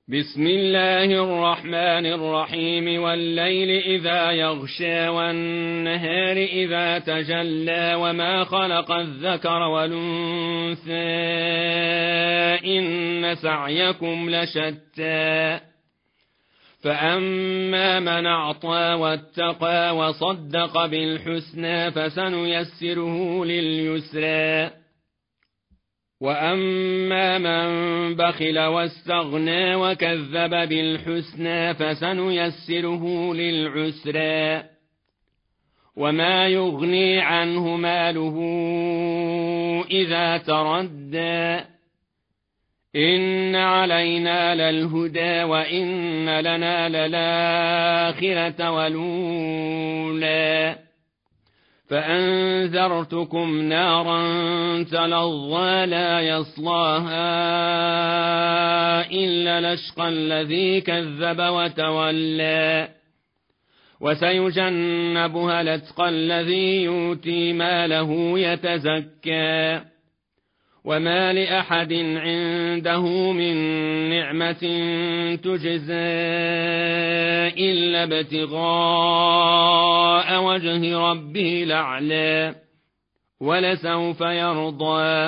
بسم الله الرحمن الرحيم والليل إذا يغشى والنهار إذا تجلى وما خلق الذكر والأنثى إن سعيكم لشتى فأما من أعطى واتقى وصدق بالحسنى فسنيسره لليسرى وأما من بخل واستغنى وكذب بالحسنى فسنيسره للعسرى وما يغني عنه ماله إذا تردى إن علينا للهدى وإن لنا للآخرة والأولى فأنذرتكم نارا تلظى لا يصلاها إلا الأشقى الذي كذب وتولى وسيجنبها الأتقى الذي يؤتي ماله يتزكى وما لأحد عنده من نعمة تجزى إلا ابتغاء وجه ربه الأعلى ولسوف يرضى